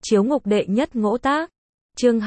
Chiếu ngục đệ nhất ngỗ tác. Chương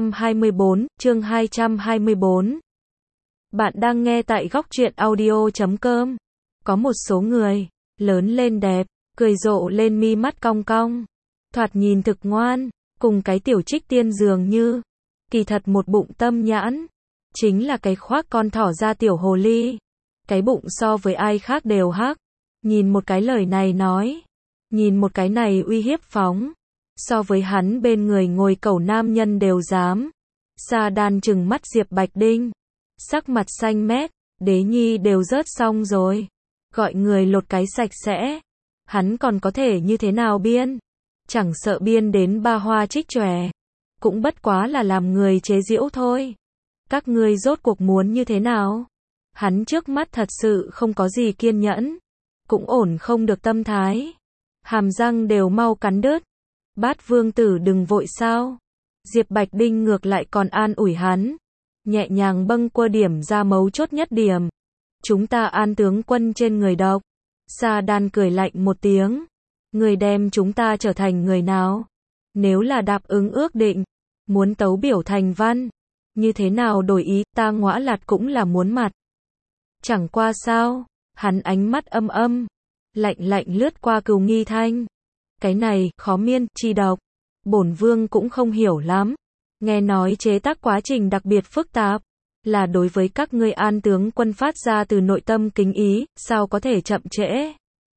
224. Bạn đang nghe tại góc truyện audio.com. Có một số người, lớn lên đẹp, cười rộ lên mi mắt cong cong, thoạt nhìn thực ngoan, cùng cái tiểu Trích Tiên dường như, kỳ thật một bụng tâm nhãn, chính là cái khoác con thỏ ra tiểu hồ ly. Cái bụng so với ai khác đều hắc, nhìn một cái lời này nói, nhìn một cái này uy hiếp phóng, so với hắn bên người ngồi cẩu nam nhân đều dám. Sa Đan trừng mắt Diệp Bạch Đinh, sắc mặt xanh mét, Đế Nhi đều rớt xong rồi, gọi người lột cái sạch sẽ, hắn còn có thể như thế nào biên, chẳng sợ biên đến ba hoa trích chòe, cũng bất quá là làm người chế giễu thôi. Các ngươi rốt cuộc muốn như thế nào? Hắn trước mắt thật sự không có gì kiên nhẫn, cũng ổn không được tâm thái, hàm răng đều mau cắn đứt. Bát vương tử đừng vội sao? Diệp Bạch Đinh ngược lại còn an ủi hắn, nhẹ nhàng bâng quơ điểm ra mấu chốt nhất điểm. Chúng ta An tướng quân trên người độc. Sa Đan cười lạnh một tiếng, người đem chúng ta trở thành người nào? Nếu là đáp ứng ước định, muốn tấu biểu thành văn, như thế nào đổi ý, ta Ngõa Lạt cũng là muốn mặt. Chẳng qua sao? Hắn ánh mắt âm âm, lạnh lạnh lướt qua Cừu Nghi Thanh. Cái này, khó miên, chi độc, bổn vương cũng không hiểu lắm. Nghe nói chế tác quá trình đặc biệt phức tạp, là đối với các ngươi An tướng quân phát ra từ nội tâm kính ý, sao có thể chậm trễ.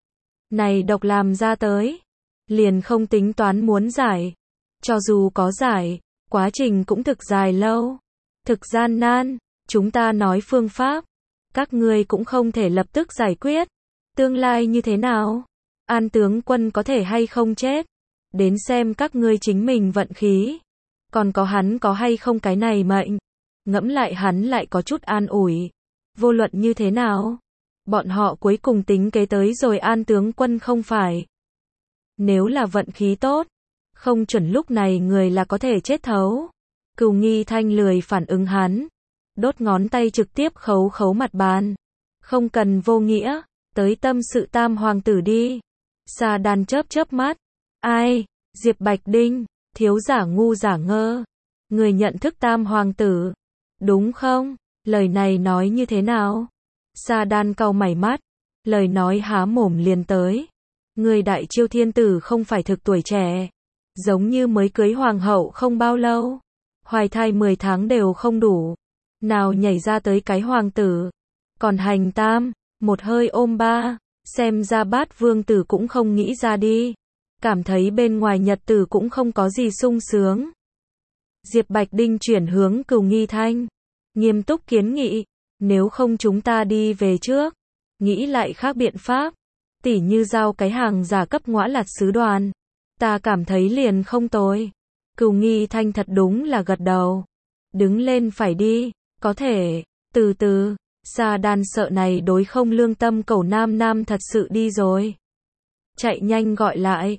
Này độc làm ra tới, liền không tính toán muốn giải. Cho dù có giải, quá trình cũng thực dài lâu, thực gian nan, chúng ta nói phương pháp, các ngươi cũng không thể lập tức giải quyết. Tương lai như thế nào? An tướng quân có thể hay không chết, đến xem các ngươi chính mình vận khí. Còn có hắn có hay không cái này mệnh. Ngẫm lại hắn lại có chút an ủi. Vô luận như thế nào, bọn họ cuối cùng tính kế tới rồi An tướng quân không phải. Nếu là vận khí tốt, không chuẩn lúc này người là có thể chết thấu. Cừu Nghi Thanh lười phản ứng hắn, đốt ngón tay trực tiếp khấu khấu mặt bàn. Không cần vô nghĩa, tới tâm sự Tam hoàng tử đi. Sa Đan chớp chớp mắt. Ai? Diệp Bạch Đinh, thiếu giả ngu giả ngơ. Người nhận thức Tam hoàng tử, đúng không? Lời này nói như thế nào? Sa Đan cau mày mắt, lời nói há mồm liền tới. Người Đại Chiêu thiên tử không phải thực tuổi trẻ, giống như mới cưới hoàng hậu không bao lâu, hoài thai 10 tháng đều không đủ, nào nhảy ra tới cái hoàng tử, còn hành tam, một hơi ôm ba. Xem ra Bát vương tử cũng không nghĩ ra đi, cảm thấy bên ngoài nhật tử cũng không có gì sung sướng. Diệp Bạch Đinh chuyển hướng Cừu Nghi Thanh, nghiêm túc kiến nghị, nếu không chúng ta đi về trước, nghĩ lại khác biện pháp, tỉ như giao cái hàng giả cấp Ngõa Lạt sứ đoàn, ta cảm thấy liền không tồi. Cừu Nghi Thanh thật đúng là gật đầu, đứng lên phải đi, có thể, từ từ. Sa Đan sợ này đối không lương tâm cẩu nam thật sự đi rồi, chạy nhanh gọi lại,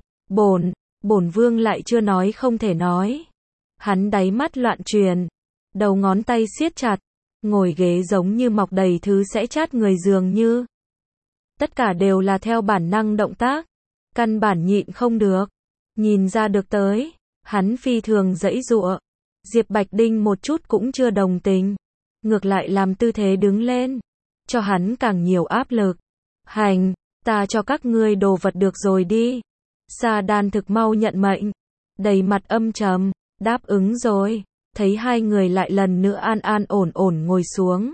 bổn vương lại chưa nói không thể nói. Hắn đáy mắt loạn truyền, đầu ngón tay siết chặt, ngồi ghế giống như mọc đầy thứ sẽ chát người dường như. Tất cả đều là theo bản năng động tác, căn bản nhịn không được, nhìn ra được tới, hắn phi thường giãy giụa. Diệp Bạch Đinh một chút cũng chưa đồng tình, ngược lại làm tư thế đứng lên, cho hắn càng nhiều áp lực. Hành, ta cho các ngươi đồ vật được rồi đi. Sa Đan thực mau nhận mệnh, đầy mặt âm trầm, đáp ứng rồi. Thấy hai người lại lần nữa an ổn ngồi xuống,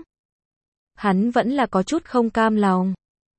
hắn vẫn là có chút không cam lòng.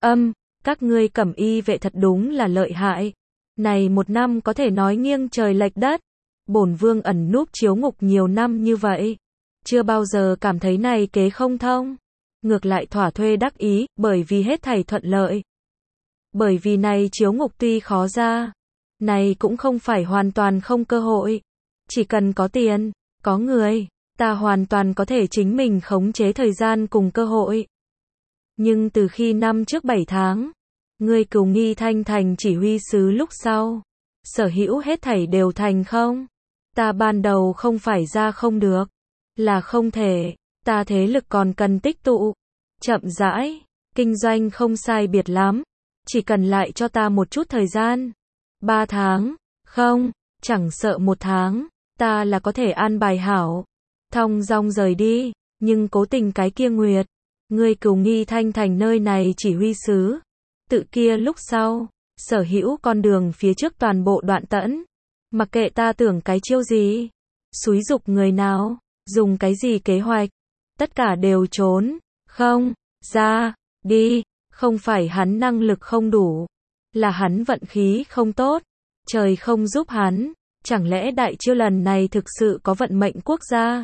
Các ngươi Cẩm Y vệ thật đúng là lợi hại. Này một năm có thể nói nghiêng trời lệch đất. Bổn vương ẩn núp chiếu ngục nhiều năm như vậy, chưa bao giờ cảm thấy này kế không thông. Ngược lại thỏa thuê đắc ý, bởi vì hết thảy thuận lợi. Bởi vì này chiếu ngục tuy khó ra, này cũng không phải hoàn toàn không cơ hội. Chỉ cần có tiền, có người, ta hoàn toàn có thể chính mình khống chế thời gian cùng cơ hội. Nhưng từ khi năm trước 7 tháng, ngươi Cừu Nghi Thanh thành chỉ huy sứ lúc sau, sở hữu hết thảy đều thành không. Ta ban đầu không phải ra không được, là không thể, ta thế lực còn cần tích tụ, chậm rãi, kinh doanh không sai biệt lắm, chỉ cần lại cho ta một chút thời gian. 3 tháng, không, chẳng sợ 1 tháng, ta là có thể an bài hảo, thong dong rời đi, nhưng cố tình cái kia Nguyệt, ngươi Cửu Nghi Thanh thành nơi này chỉ huy sứ, tự kia lúc sau, sở hữu con đường phía trước toàn bộ đoạn tẫn, mặc kệ ta tưởng cái chiêu gì, xúi giục người nào, dùng cái gì kế hoạch, tất cả đều trốn, không, ra, đi, không phải hắn năng lực không đủ, là hắn vận khí không tốt, trời không giúp hắn, chẳng lẽ đại chiêu lần này thực sự có vận mệnh quốc gia?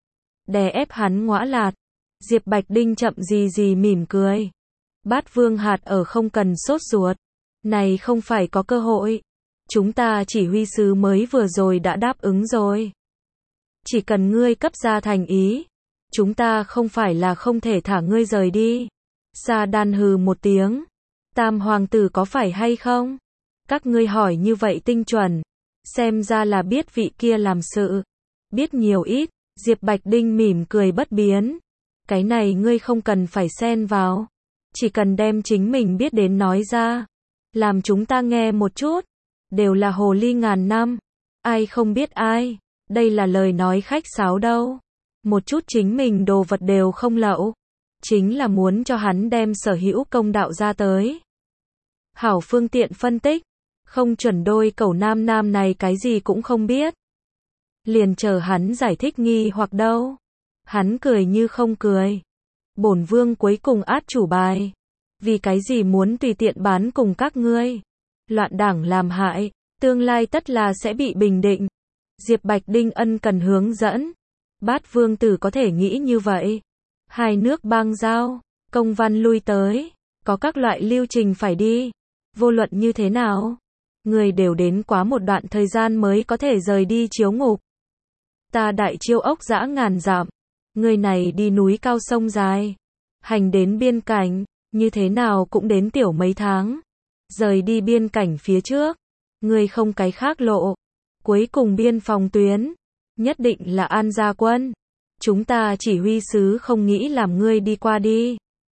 Đè ép hắn ngõa lạt, Diệp Bạch Đinh chậm gì gì mỉm cười. Bát Vương Hạt ở không cần sốt ruột, này không phải có cơ hội, chúng ta chỉ huy sứ mới vừa rồi đã đáp ứng rồi. Chỉ cần ngươi cấp ra thành ý, chúng ta không phải là không thể thả ngươi rời đi. Sa Đan hừ một tiếng, Tam hoàng tử có phải hay không? Các ngươi hỏi như vậy tinh chuẩn, xem ra là biết vị kia làm sự. Biết nhiều ít, Diệp Bạch Đinh mỉm cười bất biến. Cái này ngươi không cần phải xen vào, chỉ cần đem chính mình biết đến nói ra, làm chúng ta nghe một chút. Đều là hồ ly ngàn năm, ai không biết ai, đây là lời nói khách sáo đâu. Một chút chính mình đồ vật đều không lậu, chính là muốn cho hắn đem sở hữu công đạo ra tới. Hảo phương tiện phân tích, không chuẩn đôi cẩu nam nam này cái gì cũng không biết. Liền chờ hắn giải thích nghi hoặc đâu. Hắn cười như không cười. Bổn vương cuối cùng át chủ bài. Vì cái gì muốn tùy tiện bán cùng các ngươi. Loạn đảng làm hại, tương lai tất là sẽ bị bình định. Diệp Bạch Đinh ân cần hướng dẫn. Bát vương tử có thể nghĩ như vậy. Hai nước bang giao, công văn lui tới, có các loại lưu trình phải đi. Vô luận như thế nào, người đều đến quá một đoạn thời gian mới có thể rời đi chiếu ngục. Ta đại chiêu ốc dã ngàn dặm, người này đi núi cao sông dài, hành đến biên cảnh, như thế nào cũng đến tiểu mấy tháng. Rời đi biên cảnh phía trước, người không cái khác lộ. Cuối cùng biên phòng tuyến, nhất định là An Gia quân. Chúng ta chỉ huy sứ không nghĩ làm ngươi đi qua đi.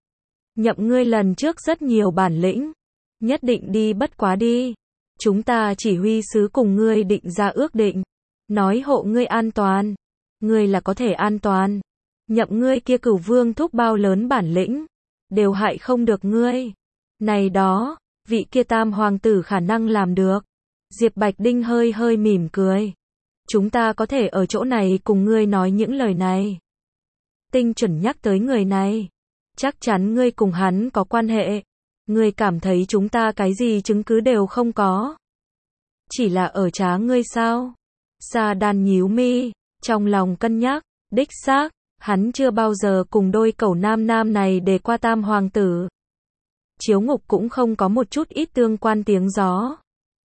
Nhậm ngươi lần trước rất nhiều bản lĩnh, nhất định đi bất quá đi. Chúng ta chỉ huy sứ cùng ngươi định ra ước định, nói hộ ngươi an toàn. Ngươi là có thể an toàn. Nhậm ngươi kia Cửu Vương thúc bao lớn bản lĩnh, đều hại không được ngươi. Này đó, vị kia Tam hoàng tử khả năng làm được. Diệp Bạch Đinh hơi hơi mỉm cười. Chúng ta có thể ở chỗ này cùng ngươi nói những lời này. Tinh chuẩn nhắc tới người này. Chắc chắn ngươi cùng hắn có quan hệ. Ngươi cảm thấy chúng ta cái gì chứng cứ đều không có. Chỉ là ở trá ngươi sao? Sa Đan nhíu mi, trong lòng cân nhắc, đích xác, hắn chưa bao giờ cùng đôi cẩu nam nam này để qua Tam hoàng tử. Chiếu ngục cũng không có một chút ít tương quan tiếng gió.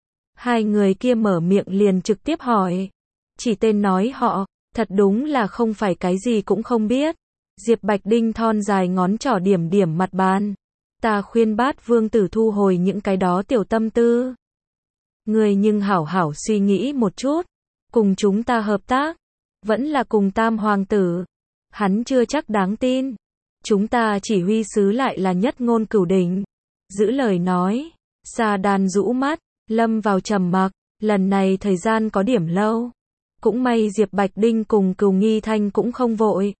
Hai người kia mở miệng liền trực tiếp hỏi. Chỉ tên nói họ, thật đúng là không phải cái gì cũng không biết. Diệp Bạch Đinh thon dài ngón trỏ điểm điểm mặt bàn. Ta khuyên Bát vương tử thu hồi những cái đó tiểu tâm tư. Người nhưng hảo hảo suy nghĩ một chút. Cùng chúng ta hợp tác, vẫn là cùng Tam hoàng tử. Hắn chưa chắc đáng tin. Chúng ta chỉ huy sứ lại là nhất ngôn cửu đỉnh. Giữ lời nói. Sa Đan rũ mắt, lâm vào trầm mặc. Lần này thời gian có điểm lâu. Cũng may Diệp Bạch Đinh cùng Cửu Nghi Thanh cũng không vội.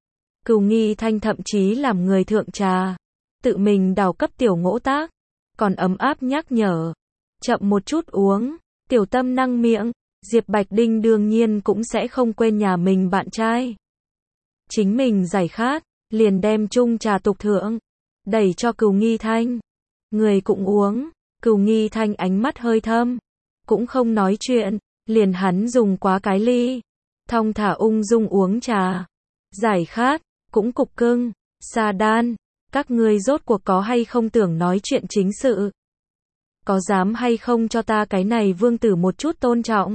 Cửu Nghi Thanh thậm chí làm người thượng trà, tự mình đào cấp tiểu ngỗ tác, còn ấm áp nhắc nhở, chậm một chút uống, tiểu tâm năng miệng. Diệp Bạch Đinh đương nhiên cũng sẽ không quên nhà mình bạn trai. Chính mình giải khát, liền đem chung trà tục thượng, đẩy cho Cửu Nghi Thanh. Người cũng uống. Cửu Nghi Thanh ánh mắt hơi thâm, cũng không nói chuyện. Liền hắn dùng quá cái ly, thong thả ung dung uống trà, giải khát, cũng cục cưng. Sa Đan, các ngươi rốt cuộc có hay không tưởng nói chuyện chính sự? Có dám hay không cho ta cái này vương tử một chút tôn trọng?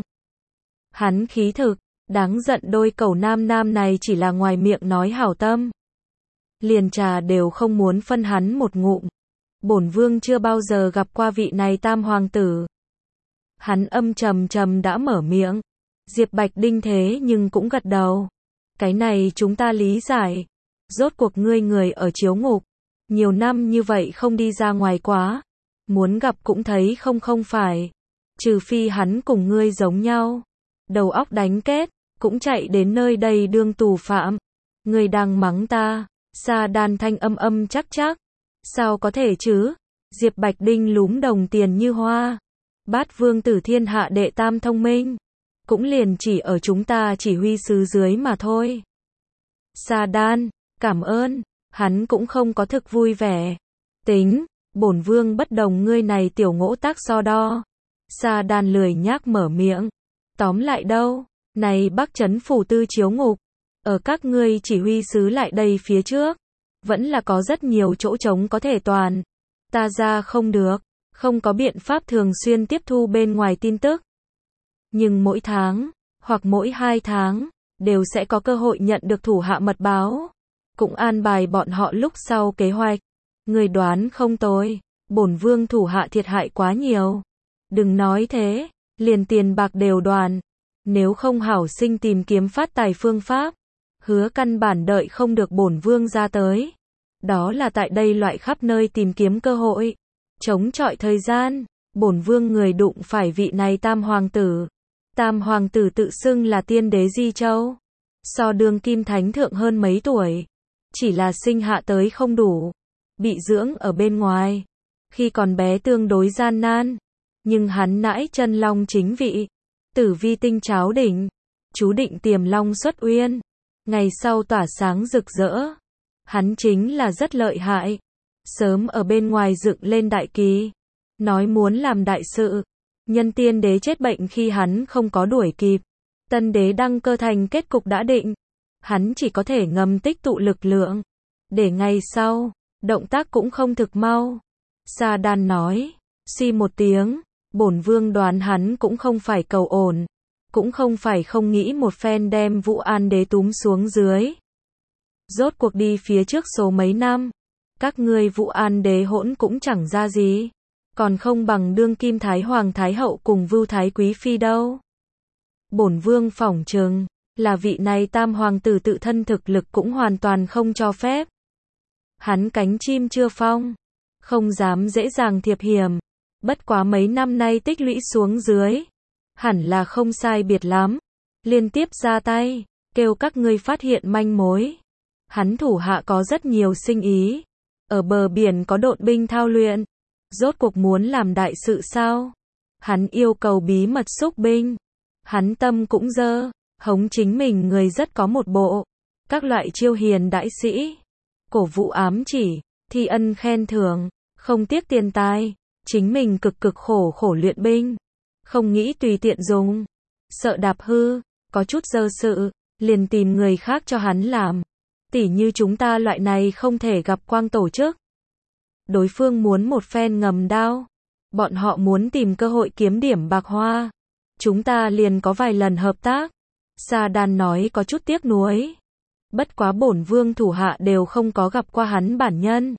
Hắn khí thực, đáng giận đôi cẩu nam nam này chỉ là ngoài miệng nói hảo tâm. Liền trà đều không muốn phân hắn một ngụm. Bổn vương chưa bao giờ gặp qua vị này Tam hoàng tử. Hắn âm trầm trầm đã mở miệng. Diệp Bạch Đinh thế nhưng cũng gật đầu. Cái này chúng ta lý giải. Rốt cuộc ngươi người ở chiếu ngục. Nhiều năm như vậy không đi ra ngoài quá. Muốn gặp cũng thấy không phải. trừ phi hắn cùng ngươi giống nhau, đầu óc đánh kết, cũng chạy đến nơi đây đương tù phạm. Ngươi đang mắng ta? Sa Đan thanh âm chắc chắc. Sao có thể chứ? Diệp Bạch Đinh lúm đồng tiền như hoa. Bát vương tử thiên hạ đệ tam thông minh, cũng liền chỉ ở chúng ta chỉ huy sứ dưới mà thôi. Sa Đan, cảm ơn. Hắn cũng không có thực vui vẻ. Tính, bổn vương bất đồng ngươi này tiểu ngỗ tác so đo. Sa Đan lười nhác mở miệng. Tóm lại đâu, này Bắc Trấn phủ tư chiếu ngục, ở các ngươi chỉ huy sứ lại đây phía trước, vẫn là có rất nhiều chỗ trống có thể toàn. Ta ra không được, không có biện pháp thường xuyên tiếp thu bên ngoài tin tức. Nhưng mỗi tháng, hoặc mỗi 2 tháng, đều sẽ có cơ hội nhận được thủ hạ mật báo. Cũng an bài bọn họ lúc sau kế hoạch. Người đoán không tồi, bổn vương thủ hạ thiệt hại quá nhiều. Đừng nói thế, liền tiền bạc đều đoàn. Nếu không hảo sinh tìm kiếm phát tài phương pháp, hứa căn bản đợi không được bổn vương ra tới. Đó là tại đây loại khắp nơi tìm kiếm cơ hội, chống chọi thời gian, bổn vương người đụng phải vị này tam hoàng tử. Tam hoàng tử tự xưng là tiên đế Di Châu, so đương kim thánh thượng hơn mấy tuổi, chỉ là sinh hạ tới không đủ, bị dưỡng ở bên ngoài, khi còn bé tương đối gian nan, nhưng hắn nãi chân long chính vị, tử vi tinh cháo đỉnh, chú định tiềm long xuất uyên, ngày sau tỏa sáng rực rỡ. Hắn chính là rất lợi hại, sớm ở bên ngoài dựng lên đại kỳ, nói muốn làm đại sự. Nhân tiên đế chết bệnh khi hắn không có đuổi kịp, tân đế đăng cơ thành kết cục đã định, hắn chỉ có thể ngầm tích tụ lực lượng, để ngày sau, động tác cũng không thực mau. Sa Đan nói, suy một tiếng, bổn vương đoán hắn cũng không phải cầu ổn, cũng không phải không nghĩ một phen đem Vũ An đế túm xuống dưới. Rốt cuộc đi phía trước số mấy năm, các ngươi Vũ An đế hỗn cũng chẳng ra gì, còn không bằng đương kim Thái Hoàng Thái Hậu cùng Vưu Thái Quý Phi đâu. Bổn vương phỏng chừng là vị này tam hoàng tử tự thân thực lực cũng hoàn toàn không cho phép. Hắn cánh chim chưa phong, không dám dễ dàng thiệp hiểm, bất quá mấy năm nay tích lũy xuống dưới, hẳn là không sai biệt lắm, liên tiếp ra tay, kêu các ngươi phát hiện manh mối. Hắn thủ hạ có rất nhiều sinh ý, ở bờ biển có độn binh thao luyện, rốt cuộc muốn làm đại sự sao? Hắn yêu cầu bí mật xúc binh, hắn tâm cũng dơ, hống chính mình người rất có một bộ, các loại chiêu hiền đãi sĩ, cổ vũ ám chỉ, thi ân khen thưởng, không tiếc tiền tài, chính mình cực cực khổ khổ luyện binh, không nghĩ tùy tiện dùng, sợ đạp hư, có chút dơ sự, liền tìm người khác cho hắn làm. Tỉ như chúng ta loại này không thể gặp quang tổ chức. Đối phương muốn một phen ngầm đao, bọn họ muốn tìm cơ hội kiếm điểm bạc hoa. Chúng ta liền có vài lần hợp tác. Sa Đan nói có chút tiếc nuối. Bất quá bổn vương thủ hạ đều không có gặp qua hắn bản nhân.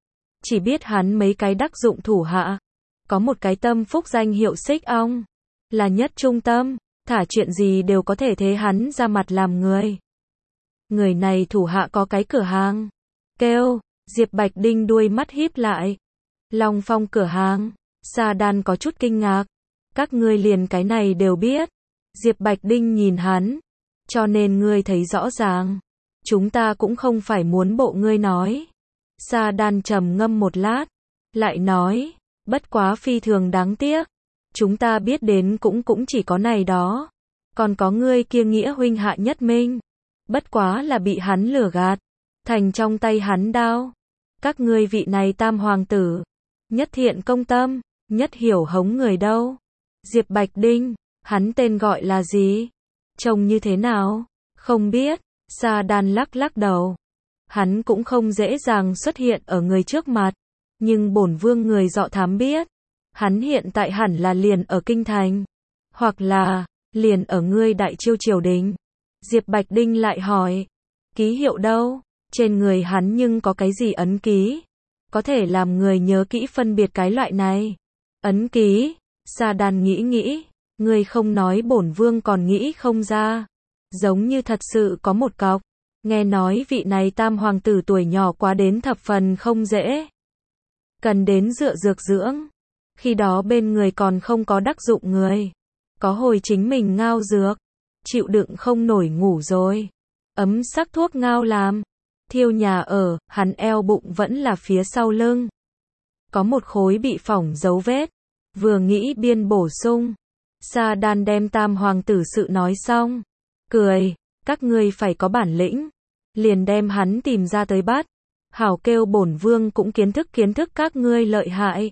Chỉ biết hắn mấy cái đắc dụng thủ hạ. Có một cái tâm phúc danh hiệu Xích Ong, là nhất trung tâm, thả chuyện gì đều có thể thế hắn ra mặt làm người. Người này thủ hạ có cái cửa hàng, kêu, Diệp Bạch Đinh đuôi mắt híp lại. Long Phong cửa hàng, Sa Đan có chút kinh ngạc. Các ngươi liền cái này đều biết. Diệp Bạch Đinh nhìn hắn, cho nên ngươi thấy rõ ràng. Chúng ta cũng không phải muốn bộ ngươi nói. Sa Đan trầm ngâm một lát, lại nói, bất quá phi thường đáng tiếc. Chúng ta biết đến cũng chỉ có này đó. Còn có ngươi kia nghĩa huynh Hạ Nhất Minh. Bất quá là bị hắn lừa gạt, thành trong tay hắn đao. Các ngươi vị này tam hoàng tử, nhất thiện công tâm, nhất hiểu hống người đâu. Diệp Bạch Đinh, hắn tên gọi là gì? Trông như thế nào? Không biết. Sa Đan lắc lắc đầu. Hắn cũng không dễ dàng xuất hiện ở người trước mặt, nhưng bổn vương người dọ thám biết. Hắn hiện tại hẳn là liền ở kinh thành, hoặc là liền ở ngươi đại chiêu triều đình. Diệp Bạch Đinh lại hỏi, ký hiệu đâu? Trên người hắn nhưng có cái gì ấn ký? Có thể làm người nhớ kỹ phân biệt cái loại này. Ấn ký? Sa Đan nghĩ, ngươi không nói bổn vương còn nghĩ không ra. Giống như thật sự có một cọc. Nghe nói vị này tam hoàng tử tuổi nhỏ quá đến thập phần không dễ. Cần đến dựa dược dưỡng. Khi đó bên người còn không có đắc dụng người. Có hồi chính mình ngao dược, chịu đựng không nổi ngủ rồi. Ấm sắc thuốc ngao làm, thiêu nhà ở, hắn eo bụng vẫn là phía sau lưng. Có một khối bị phỏng dấu vết, vừa nghĩ biên bổ sung. Sa Đan đem tam hoàng tử sự nói xong, cười, các ngươi phải có bản lĩnh, liền đem hắn tìm ra tới bắt. Hảo kêu bổn vương cũng kiến thức các ngươi lợi hại.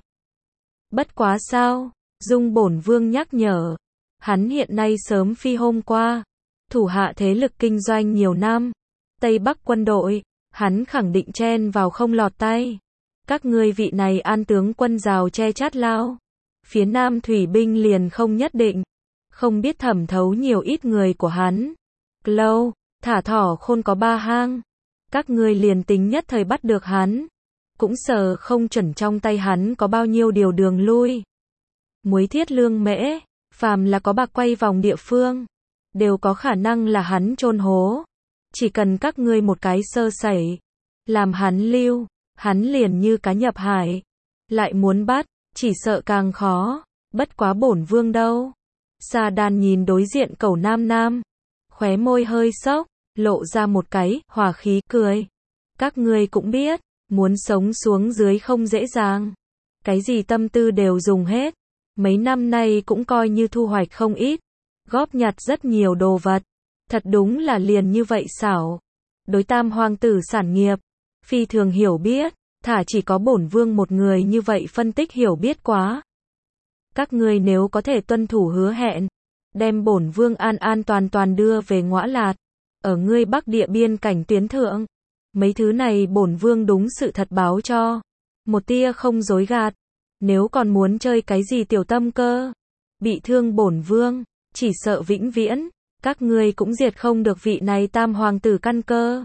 Bất quá sao, dung bổn vương nhắc nhở, hắn hiện nay sớm phi hôm qua, thủ hạ thế lực kinh doanh nhiều năm, Tây Bắc quân đội, hắn khẳng định chen vào không lọt tay. Các ngươi vị này an tướng quân rào che chát lao, phía Nam thủy binh liền không nhất định, không biết thẩm thấu nhiều ít người của hắn. Lâu, thả thỏ khôn có 3 hang, các ngươi liền tính nhất thời bắt được hắn, cũng sợ không chuẩn trong tay hắn có bao nhiêu điều đường lui. Muối thiết lương mễ, phàm là có bạc quay vòng địa phương, đều có khả năng là hắn chôn hố. Chỉ cần các ngươi một cái sơ sẩy, làm hắn lưu, hắn liền như cá nhập hải. Lại muốn bắt, chỉ sợ càng khó, bất quá bổn vương đâu. Sa Đan nhìn đối diện Cẩu Nam Nam, khóe môi hơi xốc, lộ ra một cái hòa khí cười. Các ngươi cũng biết, muốn sống xuống dưới không dễ dàng. Cái gì tâm tư đều dùng hết. Mấy năm nay cũng coi như thu hoạch không ít, góp nhặt rất nhiều đồ vật. Thật đúng là liền như vậy xảo. Đối tam hoàng tử sản nghiệp, phi thường hiểu biết, thả chỉ có bổn vương một người như vậy phân tích hiểu biết quá. Các ngươi nếu có thể tuân thủ hứa hẹn, đem bổn vương an an toàn toàn đưa về Ngõa Lạt, ở ngươi Bắc địa biên cảnh tuyến thượng. Mấy thứ này bổn vương đúng sự thật báo cho, một tia không dối gạt. Nếu còn muốn chơi cái gì tiểu tâm cơ, bị thương bổn vương, chỉ sợ vĩnh viễn, các ngươi cũng diệt không được vị này tam hoàng tử căn cơ.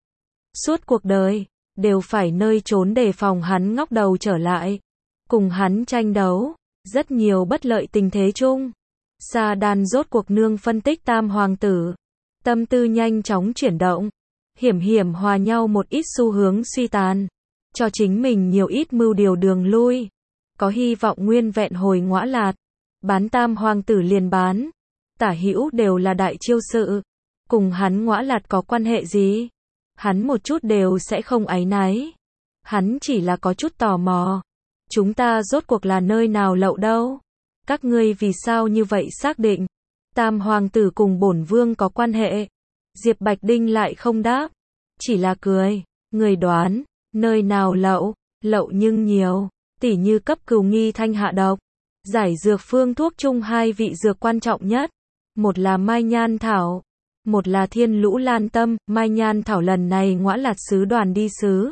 Suốt cuộc đời, đều phải nơi trốn đề phòng hắn ngóc đầu trở lại, cùng hắn tranh đấu, rất nhiều bất lợi tình thế chung. Sa Đan rốt cuộc nương phân tích tam hoàng tử, tâm tư nhanh chóng chuyển động, hiểm hòa nhau một ít xu hướng suy tàn, cho chính mình nhiều ít mưu điều đường lui, có hy vọng nguyên vẹn hồi Ngõa Lạt, bán tam hoàng tử liền bán, tả hữu đều là đại chiêu sự, cùng hắn Ngõa Lạt có quan hệ gì? Hắn một chút đều sẽ không áy náy, hắn chỉ là có chút tò mò, chúng ta rốt cuộc là nơi nào lậu đâu? Các ngươi vì sao như vậy xác định? Tam hoàng tử cùng bổn vương có quan hệ. Diệp Bạch Đinh lại không đáp, chỉ là cười, người đoán, nơi nào lậu nhưng nhiều, tỉ như cấp cừu nghi thanh hạ độc, giải dược phương thuốc chung 2 vị dược quan trọng nhất, một là Mai Nhan Thảo, một là Thiên Lũ Lan Tâm. Mai Nhan Thảo lần này Ngõa Lạt sứ đoàn đi sứ,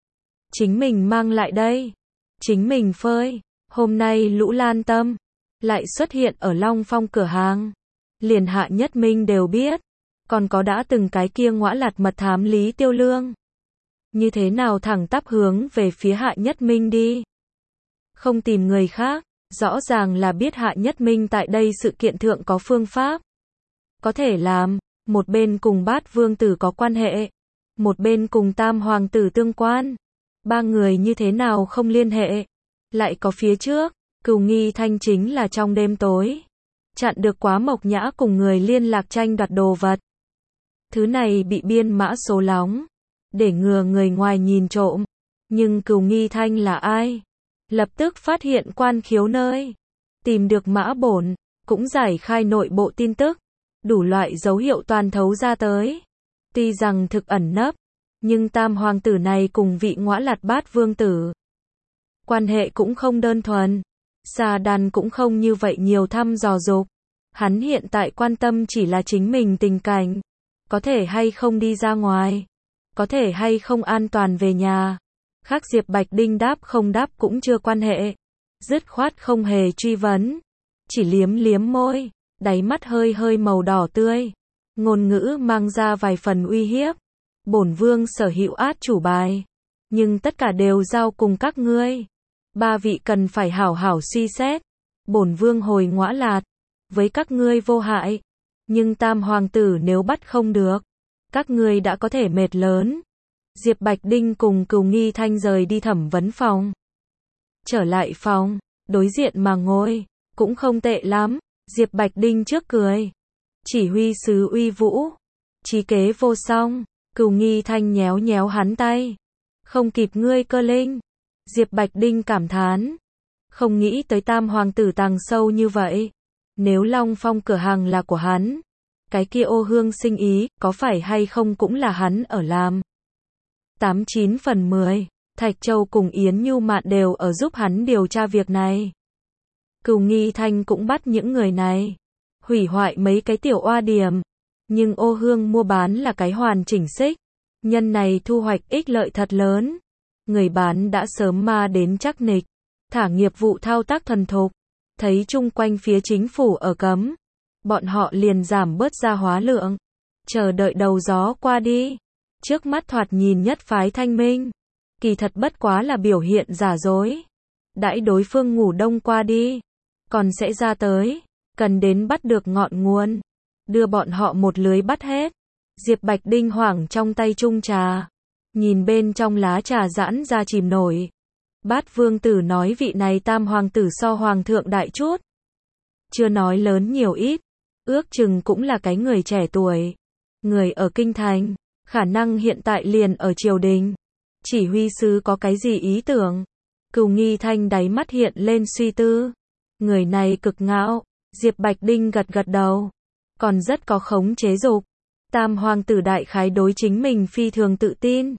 chính mình mang lại đây, chính mình phơi. Hôm nay Lũ Lan Tâm lại xuất hiện ở Long Phong cửa hàng, liền Hạ Nhất Minh đều biết, còn có đã từng cái kia Ngõa Lạt mật thám Lý Tiêu Lương, như thế nào thẳng tắp hướng về phía Hạ Nhất Minh đi, không tìm người khác, rõ ràng là biết Hạ Nhất Minh tại đây sự kiện thượng có phương pháp, có thể làm, một bên cùng Bát Vương tử có quan hệ, một bên cùng Tam hoàng tử tương quan, 3 người như thế nào không liên hệ, lại có phía trước, Cừu Nghi Thanh chính là trong đêm tối, chặn được Quá Mộc Nhã cùng người liên lạc tranh đoạt đồ vật. Thứ này bị biên mã số lóng, để ngừa người ngoài nhìn trộm, nhưng Cừu Nghi Thanh là ai? Lập tức phát hiện quan khiếu nơi, tìm được mã bổn, cũng giải khai nội bộ tin tức, đủ loại dấu hiệu toàn thấu ra tới. Tuy rằng thực ẩn nấp, nhưng tam hoàng tử này cùng vị Ngõa Lạt Bát Vương tử, quan hệ cũng không đơn thuần. Sa Đan cũng không như vậy nhiều thăm dò dục, hắn hiện tại quan tâm chỉ là chính mình tình cảnh, có thể hay không đi ra ngoài, có thể hay không an toàn về nhà. Khác Diệp Bạch Đinh đáp không đáp cũng chưa quan hệ, dứt khoát không hề truy vấn, chỉ liếm môi, đáy mắt hơi màu đỏ tươi, ngôn ngữ mang ra vài phần uy hiếp. Bổn vương sở hữu át chủ bài, nhưng tất cả đều giao cùng các ngươi. 3 vị cần phải hảo hảo suy xét. Bổn vương hồi Ngõa Lạt, với các ngươi vô hại, nhưng tam hoàng tử nếu bắt không được, các ngươi đã có thể mệt lớn. Diệp Bạch Đinh cùng Cừu Nghi Thanh rời đi thẩm vấn phòng. Trở lại phòng, đối diện mà ngồi, cũng không tệ lắm, Diệp Bạch Đinh trước cười. Chỉ huy sứ uy vũ, trí kế vô song, Cửu Nghi Thanh nhéo nhéo hắn tay. Không kịp ngươi Cơ Linh. Diệp Bạch Đinh cảm thán. Không nghĩ tới Tam hoàng tử tàng sâu như vậy. Nếu Long Phong cửa hàng là của hắn, cái kia Ô Hương sinh ý, có phải hay không cũng là hắn ở làm. 89 phần 10, Thạch Châu cùng Yến Nhu Mạn đều ở giúp hắn điều tra việc này. Cửu Nghi Thanh cũng bắt những người này, hủy hoại mấy cái tiểu oa điểm. Nhưng Ô Hương mua bán là cái hoàn chỉnh xích. Nhân này thu hoạch ích lợi thật lớn. Người bán đã sớm ma đến chắc nịch. Thả nghiệp vụ thao tác thuần thục. Thấy chung quanh phía chính phủ ở cấm. Bọn họ liền giảm bớt ra hóa lượng. Chờ đợi đầu gió qua đi. Trước mắt thoạt nhìn nhất phái thanh minh. Kỳ thật bất quá là biểu hiện giả dối. Đãi đối phương ngủ đông qua đi. Còn sẽ ra tới. Cần đến bắt được ngọn nguồn. Đưa bọn họ một lưới bắt hết. Diệp Bạch Đinh hoảng trong tay chung trà. Nhìn bên trong lá trà giãn ra chìm nổi. Bát vương tử nói vị này Tam hoàng tử so hoàng thượng đại chút. Chưa nói lớn nhiều ít. Ước chừng cũng là cái người trẻ tuổi. Người ở kinh thành. Khả năng hiện tại liền ở triều đình. Chỉ huy sứ có cái gì ý tưởng? Cửu Nghi Thanh đáy mắt hiện lên suy tư. Người này cực ngạo. Diệp Bạch Đinh gật gật đầu. Còn rất có khống chế dục. Tam hoàng tử đại khái đối chính mình phi thường tự tin.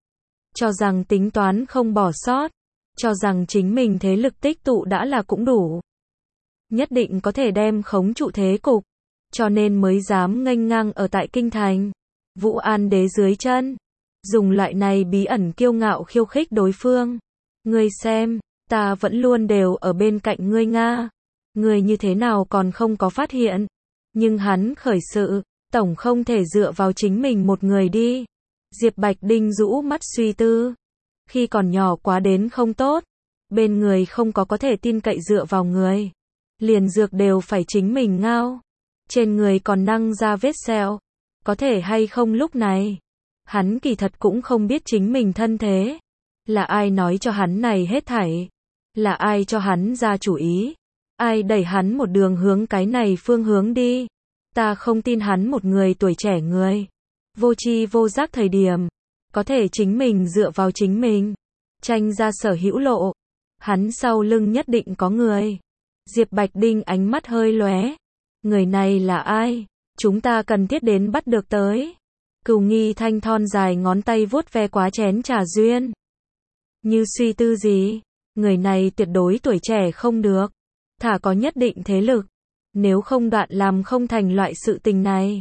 Cho rằng tính toán không bỏ sót. Cho rằng chính mình thế lực tích tụ đã là cũng đủ. Nhất định có thể đem khống trụ thế cục. Cho nên mới dám nghênh ngang ở tại kinh thành. Vũ An đế dưới chân. Dùng loại này bí ẩn kiêu ngạo khiêu khích đối phương. Ngươi xem, ta vẫn luôn đều ở bên cạnh ngươi Nga. Ngươi như thế nào còn không có phát hiện. Nhưng hắn khởi sự, tổng không thể dựa vào chính mình một người đi. Diệp Bạch Đinh rũ mắt suy tư. Khi còn nhỏ quá đến không tốt. Bên người không có thể tin cậy dựa vào người. Liền dược đều phải chính mình ngao. Trên người còn năng ra vết sẹo. Có thể hay không lúc này. Hắn kỳ thật cũng không biết chính mình thân thế. Là ai nói cho hắn này hết thảy. Là ai cho hắn ra chủ ý. Ai đẩy hắn một đường hướng cái này phương hướng đi. Ta không tin hắn một người tuổi trẻ người. Vô tri vô giác thời điểm. Có thể chính mình dựa vào chính mình. Tranh ra sở hữu lộ. Hắn sau lưng nhất định có người. Diệp Bạch Đinh ánh mắt hơi lóe. Người này là ai? Chúng ta cần thiết đến bắt được tới. Cửu Nghi Thanh thon dài ngón tay vuốt ve quá chén trà duyên. Như suy tư gì? Người này tuyệt đối tuổi trẻ không được. Thả có nhất định thế lực. Nếu không đoạn làm không thành loại sự tình này.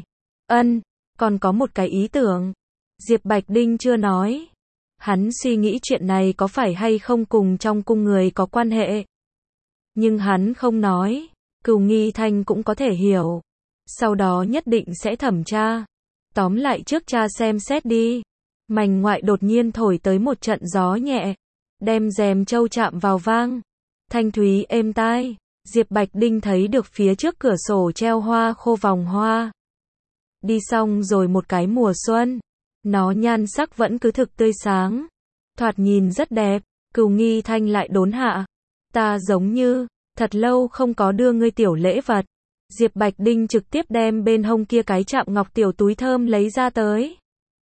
Còn có một cái ý tưởng. Diệp Bạch Đinh chưa nói. Hắn suy nghĩ chuyện này có phải hay không cùng trong cung người có quan hệ. Nhưng hắn không nói. Cửu Nghi Thanh cũng có thể hiểu. Sau đó nhất định sẽ thẩm tra. Tóm lại trước cha xem xét đi. Mành ngoại đột nhiên thổi tới một trận gió nhẹ. Đem rèm châu chạm vào vang. Thanh thúy êm tai. Diệp Bạch Đinh thấy được phía trước cửa sổ treo hoa khô vòng hoa. Đi xong rồi một cái mùa xuân. Nó nhan sắc vẫn cứ thực tươi sáng. Thoạt nhìn rất đẹp. Cửu Nghi Thanh lại đốn hạ. Ta giống như, thật lâu không có đưa ngươi tiểu lễ vật. Diệp Bạch Đinh trực tiếp đem bên hông kia cái chạm ngọc tiểu túi thơm lấy ra tới.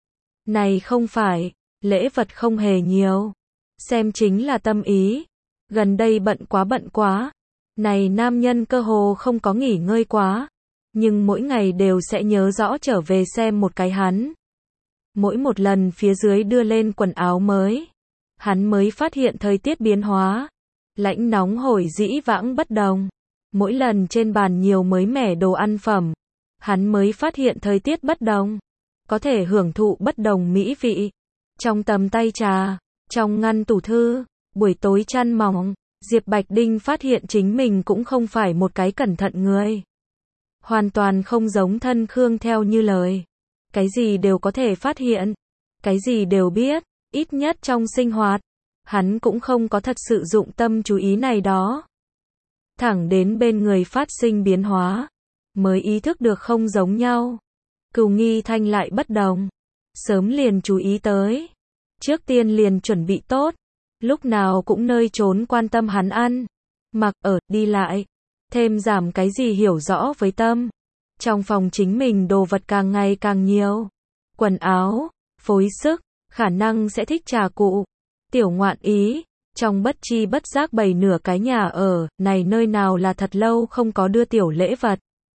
Này không phải, lễ vật không hề nhiều. Xem chính là tâm ý. Gần đây bận quá. Này nam nhân cơ hồ không có nghỉ ngơi quá. Nhưng mỗi ngày đều sẽ nhớ rõ trở về xem một cái hắn. Mỗi một lần phía dưới đưa lên quần áo mới. Hắn mới phát hiện thời tiết biến hóa. Lạnh nóng hổi dĩ vãng bất đồng. Mỗi lần trên bàn nhiều mới mẻ đồ ăn phẩm. Hắn mới phát hiện thời tiết bất đồng. Có thể hưởng thụ bất đồng mỹ vị. Trong tầm tay trà. Trong ngăn tủ thư. Buổi tối chăn mỏng. Diệp Bạch Đinh phát hiện chính mình cũng không phải một cái cẩn thận người. Hoàn toàn không giống thân Khương theo như lời. Cái gì đều có thể phát hiện. Cái gì đều biết. Ít nhất trong sinh hoạt. Hắn cũng không có thật sự dụng tâm chú ý này đó. Thẳng đến bên người phát sinh biến hóa. Mới ý thức được không giống nhau. Cửu Nghi Thanh lại bất đồng. Sớm liền chú ý tới. Trước tiên liền chuẩn bị tốt. Lúc nào cũng nơi trốn quan tâm hắn ăn. mặc ở, đi lại. Thêm giảm cái gì hiểu rõ với tâm. Trong phòng chính mình đồ vật càng ngày càng nhiều. Quần áo, phối sức, khả năng sẽ thích trà cụ. Tiểu ngoạn ý, trong bất chi bất giác bày nửa cái nhà ở, này nơi nào là thật lâu không có đưa tiểu lễ vật.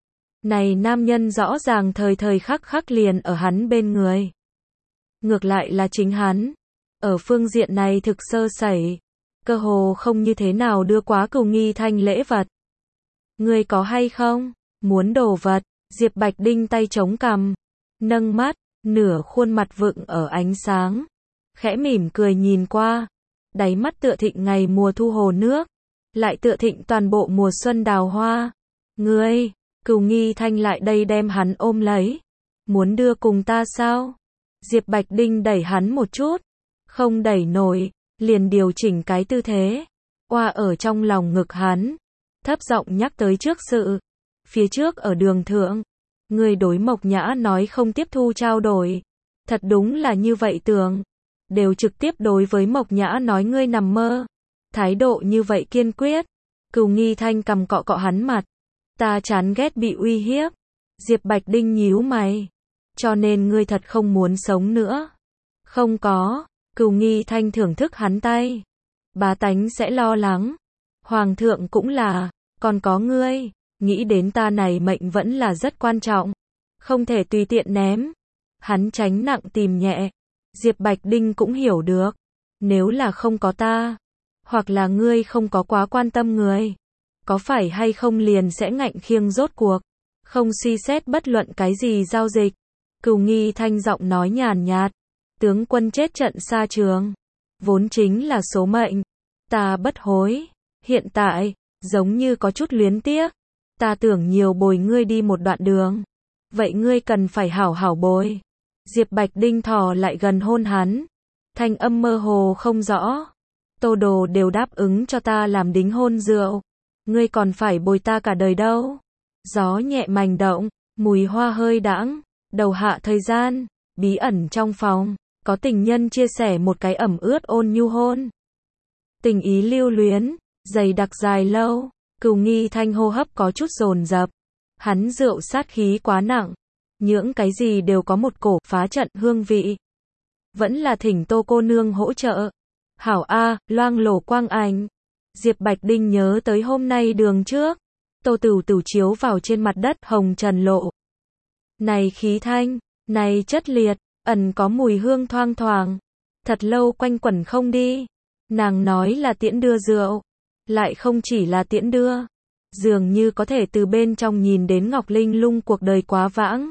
Này nam nhân rõ ràng thời thời khắc khắc liền ở hắn bên người. Ngược lại là chính hắn. Ở phương diện này thực sơ sẩy. Cơ hồ không như thế nào đưa quá Cửu Nghi Thanh lễ vật. Ngươi có hay không? Muốn đồ vật. Diệp Bạch Đinh tay chống cằm. Nâng mắt, nửa khuôn mặt vựng ở ánh sáng. Khẽ mỉm cười nhìn qua. Đáy mắt tựa thịnh ngày mùa thu hồ nước. Lại tựa thịnh toàn bộ mùa xuân đào hoa. Ngươi, Cửu Nghi Thanh lại đây đem hắn ôm lấy. Muốn đưa cùng ta sao? Diệp Bạch Đinh đẩy hắn một chút. Không đẩy nổi, liền điều chỉnh cái tư thế. Oa ở trong lòng ngực hắn. Thấp giọng nhắc tới trước sự. Phía trước ở đường thượng. Người đối Mộc Nhã nói không tiếp thu trao đổi. Thật đúng là như vậy tưởng. Đều trực tiếp đối với Mộc Nhã nói ngươi nằm mơ. Thái độ như vậy kiên quyết. Cửu Nghi Thanh cầm cọ cọ hắn mặt. Ta chán ghét bị uy hiếp. Diệp Bạch Đinh nhíu mày. Cho nên ngươi thật không muốn sống nữa. Không có. Cửu Nghi Thanh thưởng thức hắn tay. Bá tánh sẽ lo lắng. Hoàng thượng cũng là. Còn có ngươi. Nghĩ đến ta này mệnh vẫn là rất quan trọng. Không thể tùy tiện ném. Hắn tránh nặng tìm nhẹ. Diệp Bạch Đinh cũng hiểu được. Nếu là không có ta. Hoặc là ngươi không có quá quan tâm người. Có phải hay không liền sẽ ngạnh khiêng rốt cuộc. Không suy xét bất luận cái gì giao dịch. Cửu Nghi Thanh giọng nói nhàn nhạt. Tướng quân chết trận xa trường. Vốn chính là số mệnh. Ta bất hối. Hiện tại, giống như có chút luyến tiếc. Ta tưởng nhiều bồi ngươi đi một đoạn đường. Vậy ngươi cần phải hảo hảo bồi. Diệp Bạch Đinh thò lại gần hôn hắn. Thanh âm mơ hồ không rõ. Tô Đồ đều đáp ứng cho ta làm đính hôn rượu. Ngươi còn phải bồi ta cả đời đâu. Gió nhẹ mành động, mùi hoa hơi đãng, đầu hạ thời gian, bí ẩn trong phòng, có tình nhân chia sẻ một cái ẩm ướt ôn nhu hôn. Tình ý lưu luyến, dày đặc dài lâu, Cửu Nghi Thanh hô hấp có chút dồn dập. Hắn rượu sát khí quá nặng, những cái gì đều có một cổ phá trận hương vị. Vẫn là thỉnh Tô cô nương hỗ trợ. Hảo A, loang lổ quang ảnh. Diệp Bạch Đinh nhớ tới hôm nay đường trước. Tô Tửu Tửu chiếu vào trên mặt đất hồng trần lộ. Này khí thanh, này chất liệt, ẩn có mùi hương thoang thoảng. Thật lâu quanh quẩn không đi. Nàng nói là tiễn đưa rượu. Lại không chỉ là tiễn đưa. Dường như có thể từ bên trong nhìn đến Ngọc Linh Lung cuộc đời quá vãng.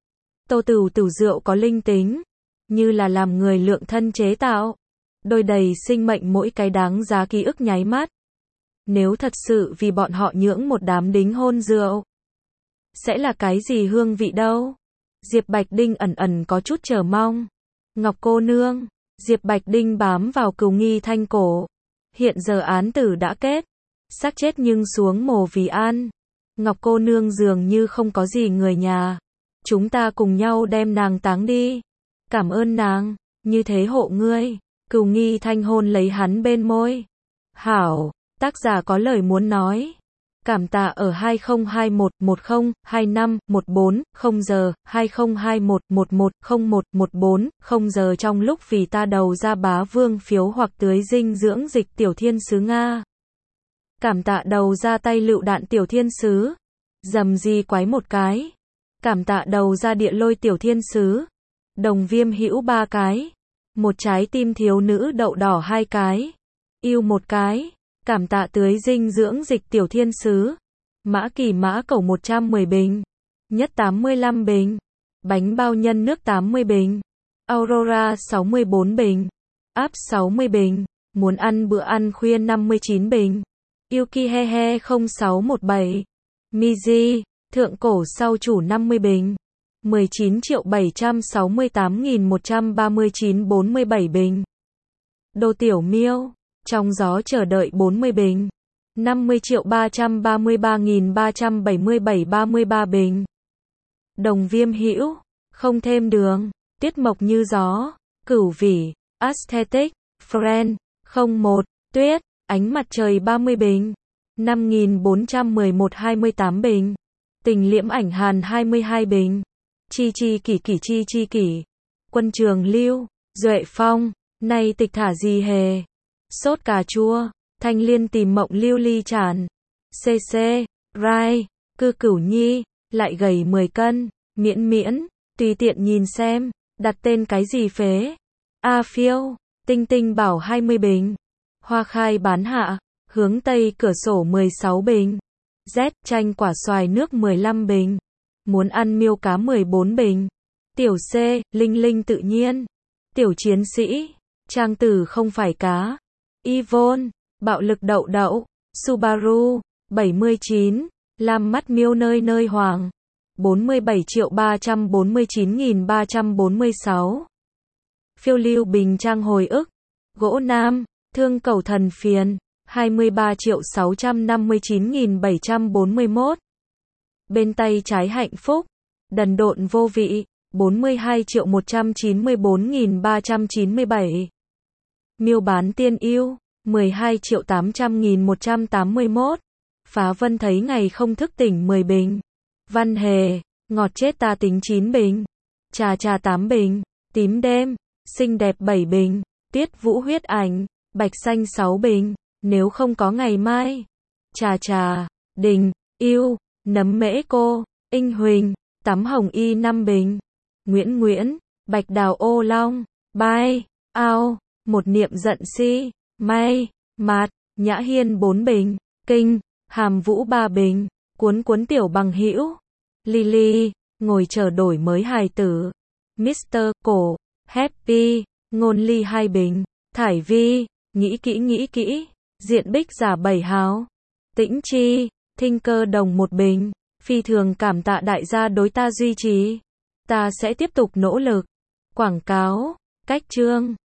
Tô Tửu Tửu rượu có linh tính. Như là làm người lượng thân chế tạo. Đôi đầy sinh mệnh mỗi cái đáng giá ký ức nháy mắt. Nếu thật sự vì bọn họ nhưỡng một đám đính hôn rượu. Sẽ là cái gì hương vị đâu? Diệp Bạch Đinh ẩn ẩn có chút chờ mong. Ngọc cô nương. Diệp Bạch Đinh bám vào Cửu Nghi Thanh cổ. Hiện giờ án tử đã kết. Xác chết nhưng xuống mồ vì an. Ngọc cô nương dường như không có gì người nhà. Chúng ta cùng nhau đem nàng táng đi. Cảm ơn nàng. Như thế hộ ngươi. Cửu Nghi Thanh hôn lấy hắn bên môi. Hảo. Tác giả có lời muốn nói. Cảm tạ ở 2021 10 25 14 0 giờ 2021 11 01 14 0 giờ trong lúc vì ta đầu ra bá vương phiếu hoặc tưới dinh dưỡng dịch tiểu thiên sứ Nga. Cảm tạ đầu ra tay lựu đạn tiểu thiên sứ. Dầm gì quái một cái. Cảm tạ đầu ra địa lôi tiểu thiên sứ. Đồng viêm hữu 3 cái. Một trái tim thiếu nữ đậu đỏ 2 cái. Yêu 1 cái. Cảm tạ tưới dinh dưỡng dịch tiểu thiên sứ. Mã Kỳ Mã Cẩu 110 bình. Nhất 85 bình. Bánh bao nhân nước 80 bình. Aurora 64 bình. Áp 60 bình. Muốn ăn bữa ăn khuya 59 bình. Yukihehe 0617. Miji, thượng cổ sau chủ 50 bình. 19.768.139 47 bình. Đồ Tiểu Miêu, trong gió chờ đợi 40 bình. 50.333.377 33 bình. Đồng viêm hữu, không thêm đường. Tiết mộc như gió. Cửu vỉ, aesthetic, friend, 01, tuyết, ánh mặt trời 30 bình. 5411 28 bình. Tình liễm ảnh hàn 22 bình. Chi chi kỷ kỷ chi chi kỷ. Quân Trường Lưu, Duệ Phong, nay tịch thả gì hề. Sốt cà chua, Thanh Liên tìm mộng lưu ly tràn. CC, Rai, Cư Cửu Nhi, lại gầy 10 cân, miễn miễn, tùy tiện nhìn xem, đặt tên cái gì phế. A Phiêu, Tinh Tinh bảo 20 bình. Hoa Khai bán hạ, hướng Tây cửa sổ 16 bình. Z chanh quả xoài nước 15 bình. Muốn ăn miêu cá 14 bình. Tiểu C, Linh Linh tự nhiên. Tiểu chiến sĩ, Trang Tử không phải cá. Yvonne, bạo lực đậu đậu. Subaru, 79. Lam mắt miêu nơi nơi hoàng. 47.349.346. Phiêu lưu bình trang hồi ức. Gỗ nam, thương cầu thần phiền. 23.659.741. Bên tay trái hạnh phúc. Đần độn vô vị. 42.194.397. Miêu bán tiên yêu. 12.800.181. Phá Vân thấy ngày không thức tỉnh 10 bình. Văn Hề, ngọt chết ta tính 9 bình. Trà trà 8 bình. Tím đêm, xinh đẹp 7 bình. Tiết Vũ huyết ảnh, bạch xanh 6 bình. Nếu không có ngày mai. Trà trà, đình, yêu, nấm mễ cô, Inh Huỳnh, tắm hồng y 5 bình. Nguyễn Nguyễn, bạch đào ô long, bai, ao, một niệm giận si, may, mạt, Nhã Hiên 4 bình. Kinh, Hàm Vũ 3 bình. Cuốn cuốn tiểu bằng hữu. Lily, ngồi chờ đổi mới hài tử. Mr. Cổ, Happy, Ngôn Ly 2 bình. Thải Vi, nghĩ kỹ. Diện Bích giả 7 háo. Tĩnh Chi, Thinh Cơ đồng 1 bình. Phi thường cảm tạ đại gia đối ta duy trì. Ta sẽ tiếp tục nỗ lực. Quảng cáo, cách chương.